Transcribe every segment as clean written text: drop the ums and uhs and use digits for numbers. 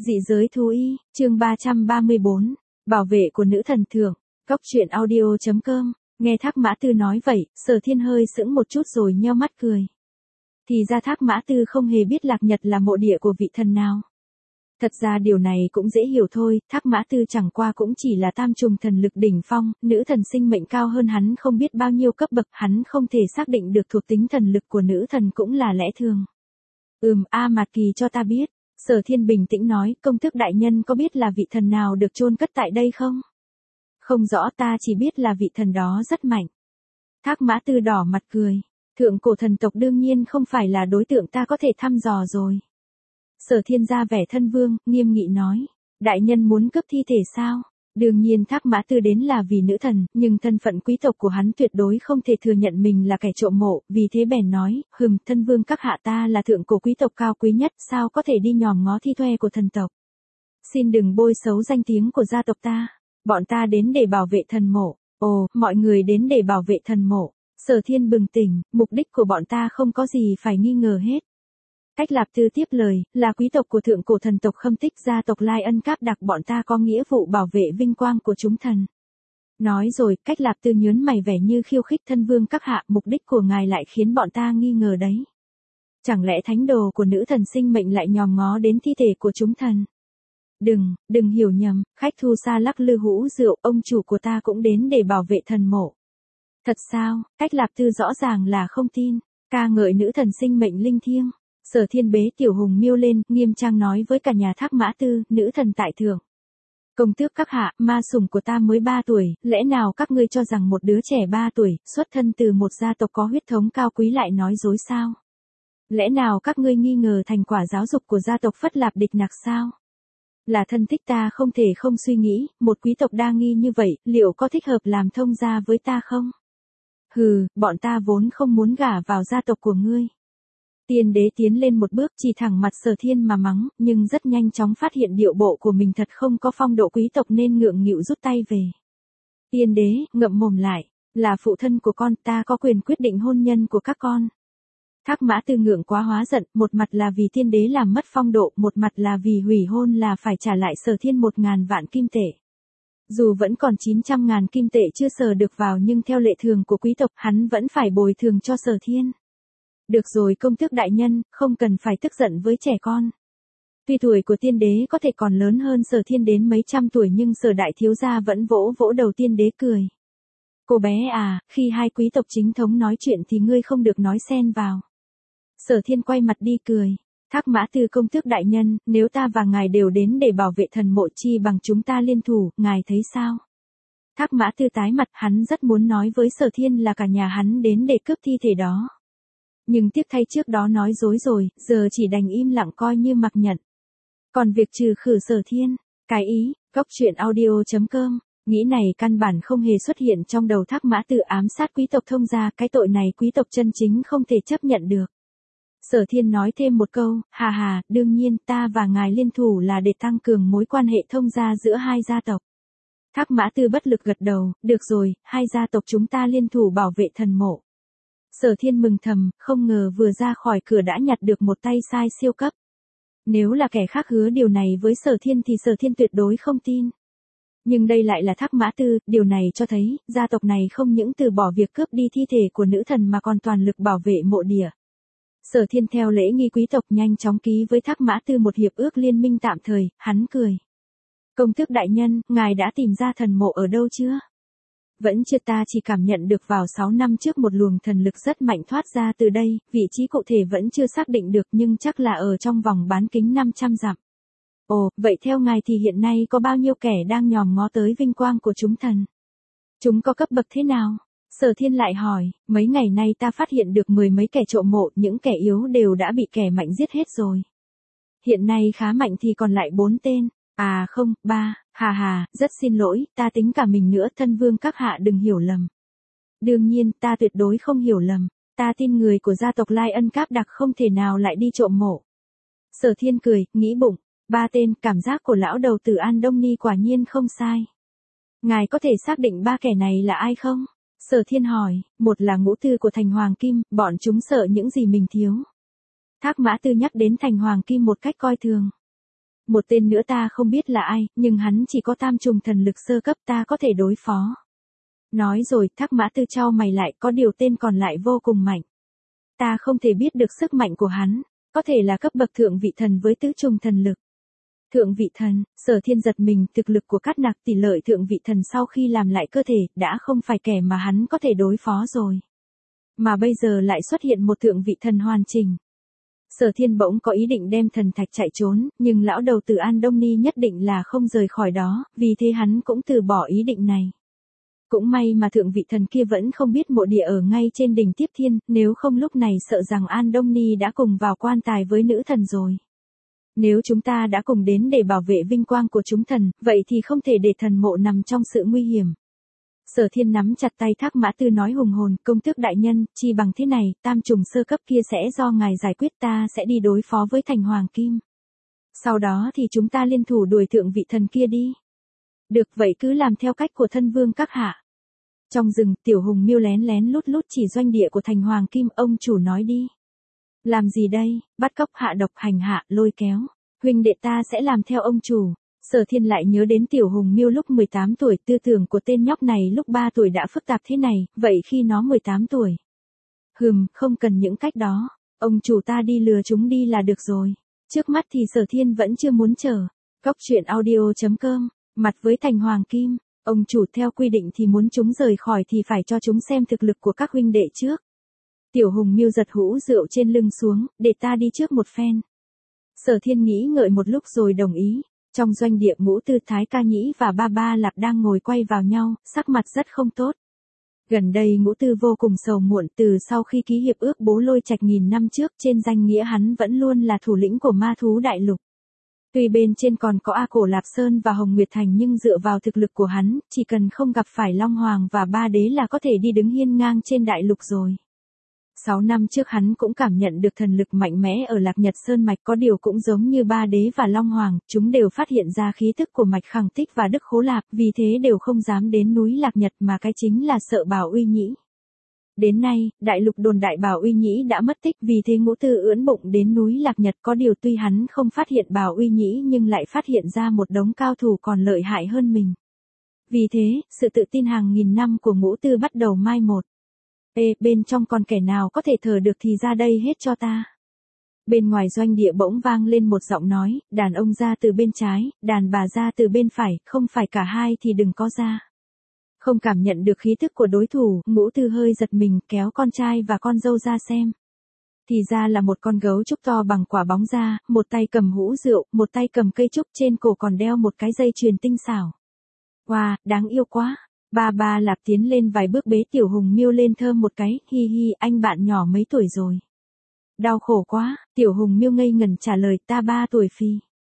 Dị giới thú y, chương 334, bảo vệ của nữ thần thượng, Cốc truyện audio.com, nghe Thác Mã Tư nói vậy, Sở Thiên hơi sững một chút rồi nheo mắt cười. Thì ra Thác Mã Tư không hề biết Lạc Nhật là mộ địa của vị thần nào. Thật ra điều này cũng dễ hiểu thôi, Thác Mã Tư chẳng qua cũng chỉ là tam trùng thần lực đỉnh phong, nữ thần sinh mệnh cao hơn hắn không biết bao nhiêu cấp bậc, hắn không thể xác định được thuộc tính thần lực của nữ thần cũng là lẽ thường. Mạt Kỳ cho ta biết. Sở Thiên bình tĩnh nói, công tước đại nhân có biết là vị thần nào được chôn cất tại đây không? Không rõ, ta chỉ biết là vị thần đó rất mạnh. Thác Mã Tư đỏ mặt cười, thượng cổ thần tộc đương nhiên không phải là đối tượng ta có thể thăm dò rồi. Sở Thiên ra vẻ thân vương, nghiêm nghị nói, đại nhân muốn cướp thi thể sao? Đương nhiên Thác Mã Tư đến là vì nữ thần, nhưng thân phận quý tộc của hắn tuyệt đối không thể thừa nhận mình là kẻ trộm mộ, vì thế bèn nói, thân vương các hạ, ta là thượng cổ quý tộc cao quý nhất, sao có thể đi nhòm ngó thi thoe của thần tộc. Xin đừng bôi xấu danh tiếng của gia tộc ta, bọn ta đến để bảo vệ thần mộ. Ồ, mọi người đến để bảo vệ thần mộ. Sở Thiên bừng tỉnh, mục đích của bọn ta không có gì phải nghi ngờ hết. Cách Lạp Tư tiếp lời, là quý tộc của thượng cổ thần tộc Khâm Tích, gia tộc Lai Ân Cáp Đặc, bọn ta có nghĩa vụ bảo vệ vinh quang của chúng thần. Nói rồi, Cách Lạp Tư nhớn mày vẻ như khiêu khích, thân vương các hạ, mục đích của ngài lại khiến bọn ta nghi ngờ đấy. Chẳng lẽ thánh đồ của nữ thần sinh mệnh lại nhòm ngó đến thi thể của chúng thần? Đừng hiểu nhầm, khách thu xa lắc lư hũ rượu, ông chủ của ta cũng đến để bảo vệ thần mộ. Thật sao? Cách Lạp Tư rõ ràng là không tin, ca ngợi nữ thần sinh mệnh linh thiêng. Sở Thiên bế Tiểu Hùng Miêu lên, nghiêm trang nói với cả nhà Thác Mã Tư, nữ thần tại thượng. Công tước các hạ, ma sủng của ta mới 3 tuổi, lẽ nào các ngươi cho rằng một đứa trẻ 3 tuổi, xuất thân từ một gia tộc có huyết thống cao quý lại nói dối sao? Lẽ nào các ngươi nghi ngờ thành quả giáo dục của gia tộc Phất Lạp Địch Nặc sao? Là thân thích ta không thể không suy nghĩ, một quý tộc đa nghi như vậy, liệu có thích hợp làm thông gia với ta không? Bọn ta vốn không muốn gả vào gia tộc của ngươi. Tiên đế tiến lên một bước, chỉ thẳng mặt Sở Thiên mà mắng, nhưng rất nhanh chóng phát hiện điệu bộ của mình thật không có phong độ quý tộc nên ngượng nghịu rút tay về. Tiên đế, ngậm mồm lại, là phụ thân của con, ta có quyền quyết định hôn nhân của các con. Thác Mã Tư ngượng quá hóa giận, một mặt là vì tiên đế làm mất phong độ, một mặt là vì hủy hôn là phải trả lại Sở Thiên 1.000 vạn kim tệ. Dù vẫn còn 900.000 kim tệ chưa sờ được vào nhưng theo lệ thường của quý tộc hắn vẫn phải bồi thường cho Sở Thiên. Được rồi công tước đại nhân, không cần phải tức giận với trẻ con. Tuy tuổi của tiên đế có thể còn lớn hơn Sở Thiên đến mấy trăm tuổi nhưng Sở đại thiếu gia vẫn vỗ vỗ đầu tiên đế cười. Cô bé à, khi hai quý tộc chính thống nói chuyện thì ngươi không được nói xen vào. Sở Thiên quay mặt đi cười. Thác Mã Tư công tước đại nhân, nếu ta và ngài đều đến để bảo vệ thần mộ chi bằng chúng ta liên thủ, ngài thấy sao? Thác Mã Tư tái mặt, hắn rất muốn nói với Sở Thiên là cả nhà hắn đến để cướp thi thể đó. Nhưng tiếc thay trước đó nói dối rồi, giờ chỉ đành im lặng coi như mặc nhận. Còn việc trừ khử Sở Thiên, cái ý, Cốc truyện audio.com, nghĩ này căn bản không hề xuất hiện trong đầu Thác Mã Tư, ám sát quý tộc thông gia, cái tội này quý tộc chân chính không thể chấp nhận được. Sở Thiên nói thêm một câu, đương nhiên ta và ngài liên thủ là để tăng cường mối quan hệ thông gia giữa hai gia tộc. Thác Mã Tư bất lực gật đầu, được rồi, hai gia tộc chúng ta liên thủ bảo vệ thần mộ. Sở Thiên mừng thầm, không ngờ vừa ra khỏi cửa đã nhặt được một tay sai siêu cấp. Nếu là kẻ khác hứa điều này với Sở Thiên thì Sở Thiên tuyệt đối không tin. Nhưng đây lại là Thác Mã Tư, điều này cho thấy, gia tộc này không những từ bỏ việc cướp đi thi thể của nữ thần mà còn toàn lực bảo vệ mộ địa. Sở Thiên theo lễ nghi quý tộc nhanh chóng ký với Thác Mã Tư một hiệp ước liên minh tạm thời, hắn cười. Công tước đại nhân, ngài đã tìm ra thần mộ ở đâu chưa? Vẫn chưa, ta chỉ cảm nhận được vào 6 năm trước một luồng thần lực rất mạnh thoát ra từ đây, vị trí cụ thể vẫn chưa xác định được nhưng chắc là ở trong vòng bán kính 500 dặm. Ồ, vậy theo ngài thì hiện nay có bao nhiêu kẻ đang nhòm ngó tới vinh quang của chúng thần? Chúng có cấp bậc thế nào? Sở Thiên lại hỏi, mấy ngày nay ta phát hiện được 10 mấy kẻ trộm mộ, những kẻ yếu đều đã bị kẻ mạnh giết hết rồi. Hiện nay khá mạnh thì còn lại 4 tên. À không, 3, rất xin lỗi, ta tính cả mình nữa, thân vương các hạ đừng hiểu lầm. Đương nhiên, ta tuyệt đối không hiểu lầm, ta tin người của gia tộc Lai Ân Cáp Đặc không thể nào lại đi trộm mộ. Sở Thiên cười, nghĩ bụng, 3 tên, cảm giác của lão đầu tử An Đông Ni quả nhiên không sai. Ngài có thể xác định 3 kẻ này là ai không? Sở Thiên hỏi, một là ngũ tư của Thành Hoàng Kim, bọn chúng sợ những gì mình thiếu. Thác Mã Tư nhắc đến Thành Hoàng Kim một cách coi thường. Một tên nữa ta không biết là ai, nhưng hắn chỉ có tam trùng thần lực sơ cấp ta có thể đối phó. Nói rồi, Thác Mã Tư chau mày lại, có điều tên còn lại vô cùng mạnh. Ta không thể biết được sức mạnh của hắn, có thể là cấp bậc thượng vị thần với tứ trùng thần lực. Thượng vị thần, Sở Thiên giật mình, thực lực của Cát Nặc tỷ lợi thượng vị thần sau khi làm lại cơ thể, đã không phải kẻ mà hắn có thể đối phó rồi. Mà bây giờ lại xuất hiện một thượng vị thần hoàn chỉnh. Sở Thiên bỗng có ý định đem thần thạch chạy trốn, nhưng lão đầu tử An Đông Ni nhất định là không rời khỏi đó, vì thế hắn cũng từ bỏ ý định này. Cũng may mà thượng vị thần kia vẫn không biết mộ địa ở ngay trên đỉnh Tiếp Thiên, nếu không lúc này sợ rằng An Đông Ni đã cùng vào quan tài với nữ thần rồi. Nếu chúng ta đã cùng đến để bảo vệ vinh quang của chúng thần, vậy thì không thể để thần mộ nằm trong sự nguy hiểm. Sở Thiên nắm chặt tay Thác Mã Tư nói hùng hồn, công tước đại nhân, chi bằng thế này, tam trùng sơ cấp kia sẽ do ngài giải quyết, ta sẽ đi đối phó với thành Hoàng Kim. Sau đó thì chúng ta liên thủ đuổi thượng vị thần kia đi. Được vậy cứ làm theo cách của thân vương các hạ. Trong rừng, Tiểu Hùng Miêu lén lén lút lút chỉ doanh địa của thành Hoàng Kim, ông chủ nói đi. Làm gì đây, bắt cóc hạ độc hành hạ, lôi kéo. Huynh đệ ta sẽ làm theo ông chủ. Sở Thiên lại nhớ đến Tiểu Hùng Miêu lúc 18 tuổi, tư tưởng của tên nhóc này lúc 3 tuổi đã phức tạp thế này, vậy khi nó 18 tuổi. Không cần những cách đó, ông chủ ta đi lừa chúng đi là được rồi. Trước mắt thì Sở Thiên vẫn chưa muốn chờ. Cóc truyện audio.com, mặt với thành Hoàng Kim, ông chủ theo quy định thì muốn chúng rời khỏi thì phải cho chúng xem thực lực của các huynh đệ trước. Tiểu Hùng Miêu giật hũ rượu trên lưng xuống, để ta đi trước một phen. Sở Thiên nghĩ ngợi một lúc rồi đồng ý. Trong doanh địa Ngũ Tư Thái Ca Nhĩ và Ba Ba Lạp đang ngồi quay vào nhau, sắc mặt rất không tốt. Gần đây Ngũ Tư vô cùng sầu muộn, từ sau khi ký hiệp ước Bố Lôi Trạch nghìn năm trước, trên danh nghĩa hắn vẫn luôn là thủ lĩnh của ma thú đại lục. Tuy bên trên còn có A Cổ Lạp Sơn và Hồng Nguyệt Thành nhưng dựa vào thực lực của hắn, chỉ cần không gặp phải Long Hoàng và Ba Đế là có thể đi đứng hiên ngang trên đại lục rồi. 6 năm trước hắn cũng cảm nhận được thần lực mạnh mẽ ở Lạc Nhật Sơn Mạch, có điều cũng giống như Ba Đế và Long Hoàng, chúng đều phát hiện ra khí tức của Mạch Khẳng Tích và Đức Khố Lạp, vì thế đều không dám đến núi Lạc Nhật mà cái chính là sợ Bảo Uy Nhĩ. Đến nay, đại lục đồn đại Bảo Uy Nhĩ đã mất tích, vì thế Ngũ Tư ưỡn bụng đến núi Lạc Nhật, có điều tuy hắn không phát hiện Bảo Uy Nhĩ nhưng lại phát hiện ra một đống cao thủ còn lợi hại hơn mình. Vì thế, sự tự tin hàng nghìn năm của Ngũ Tư bắt đầu mai một. Bên trong còn kẻ nào có thể thở được thì ra đây hết cho ta. Bên ngoài doanh địa bỗng vang lên một giọng nói, đàn ông ra từ bên trái, đàn bà ra từ bên phải, không phải cả hai thì đừng có ra. Không cảm nhận được khí tức của đối thủ, Ngũ Tư hơi giật mình, kéo con trai và con dâu ra xem. Thì ra là một con gấu trúc to bằng quả bóng ra, một tay cầm hũ rượu, một tay cầm cây trúc, trên cổ còn đeo một cái dây chuyền tinh xảo. Wow, đáng yêu quá. Ba Ba Lạp tiến lên vài bước bế Tiểu Hùng Miêu lên thơm một cái, hi hi, anh bạn nhỏ mấy tuổi rồi? Đau khổ quá, Tiểu Hùng Miêu ngây ngẩn trả lời, ta 3 tuổi phi.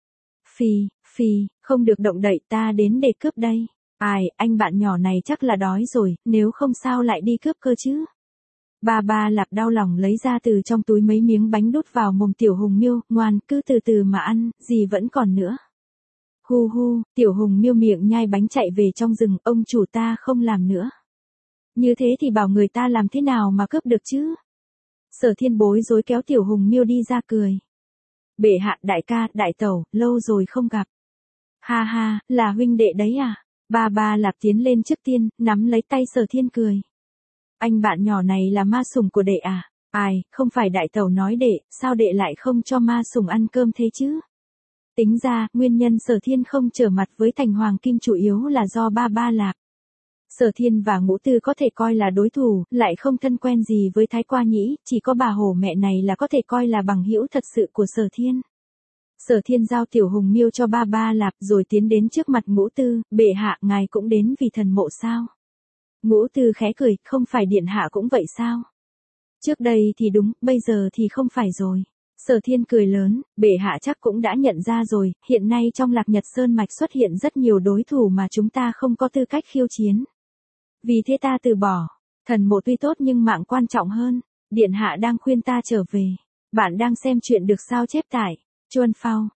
Phi, không được động đậy, ta đến để cướp đây. Ai, anh bạn nhỏ này chắc là đói rồi, nếu không sao lại đi cướp cơ chứ. Ba Ba Lạp đau lòng lấy ra từ trong túi mấy miếng bánh đút vào mồm Tiểu Hùng Miêu, ngoan, cứ từ từ mà ăn, gì vẫn còn nữa. Hu, Tiểu Hùng Miêu miệng nhai bánh chạy về trong rừng, ông chủ ta không làm nữa. Như thế thì bảo người ta làm thế nào mà cướp được chứ? Sở Thiên bối rối kéo Tiểu Hùng Miêu đi ra cười. Bệ hạ, đại ca, đại tẩu, lâu rồi không gặp. Ha, là huynh đệ đấy à? Ba Ba Lạp tiến lên trước tiên, nắm lấy tay Sở Thiên cười. Anh bạn nhỏ này là ma sủng của đệ à? Ai, không phải đại tẩu nói đệ, sao đệ lại không cho ma sủng ăn cơm thế chứ? Tính ra, nguyên nhân Sở Thiên không trở mặt với thành Hoàng Kim chủ yếu là do Ba Ba Lạp. Sở Thiên và Ngũ Tư có thể coi là đối thủ, lại không thân quen gì với Thái Qua Nhĩ, chỉ có bà hổ mẹ này là có thể coi là bằng hữu thật sự của Sở Thiên. Sở Thiên giao Tiểu Hùng Miêu cho Ba Ba Lạp rồi tiến đến trước mặt Ngũ Tư, bệ hạ, ngài cũng đến vì thần mộ sao? Ngũ Tư khẽ cười, không phải điện hạ cũng vậy sao? Trước đây thì đúng, bây giờ thì không phải rồi. Sở Thiên cười lớn, bệ hạ chắc cũng đã nhận ra rồi, hiện nay trong Lạc Nhật Sơn Mạch xuất hiện rất nhiều đối thủ mà chúng ta không có tư cách khiêu chiến. Vì thế ta từ bỏ, thần mộ tuy tốt nhưng mạng quan trọng hơn, điện hạ đang khuyên ta trở về. Bạn đang xem chuyện được sao chép tại Chuan Phao,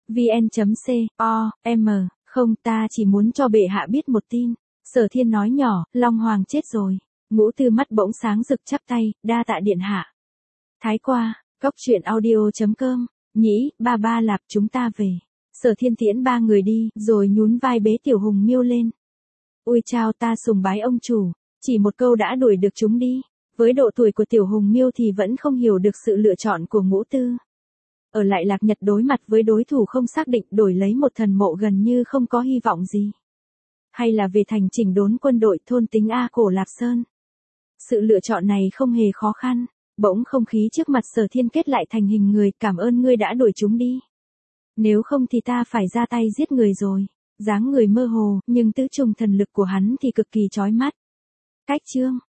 vn.com, không ta chỉ muốn cho bệ hạ biết một tin. Sở Thiên nói nhỏ, Long Hoàng chết rồi. Ngũ Tư mắt bỗng sáng rực chắp tay, đa tạ điện hạ. Thái Qua. Cóc truyện audio.com, Nhĩ, Ba Ba Lạp chúng ta về. Sở Thiên tiễn ba người đi, rồi nhún vai bế Tiểu Hùng Miêu lên. Ôi chao, ta sùng bái ông chủ, chỉ một câu đã đuổi được chúng đi. Với độ tuổi của Tiểu Hùng Miêu thì vẫn không hiểu được sự lựa chọn của Ngũ Tư. Ở lại Lạc Nhật đối mặt với đối thủ không xác định, đổi lấy một thần mộ gần như không có hy vọng gì. Hay là về thành chỉnh đốn quân đội thôn tính A Cổ Lạp Sơn. Sự lựa chọn này không hề khó khăn. Bỗng không khí trước mặt Sở Thiên kết lại thành hình người, cảm ơn ngươi đã đuổi chúng đi. Nếu không thì ta phải ra tay giết người rồi. Dáng người mơ hồ, nhưng tứ trùng thần lực của hắn thì cực kỳ chói mắt. Cách chương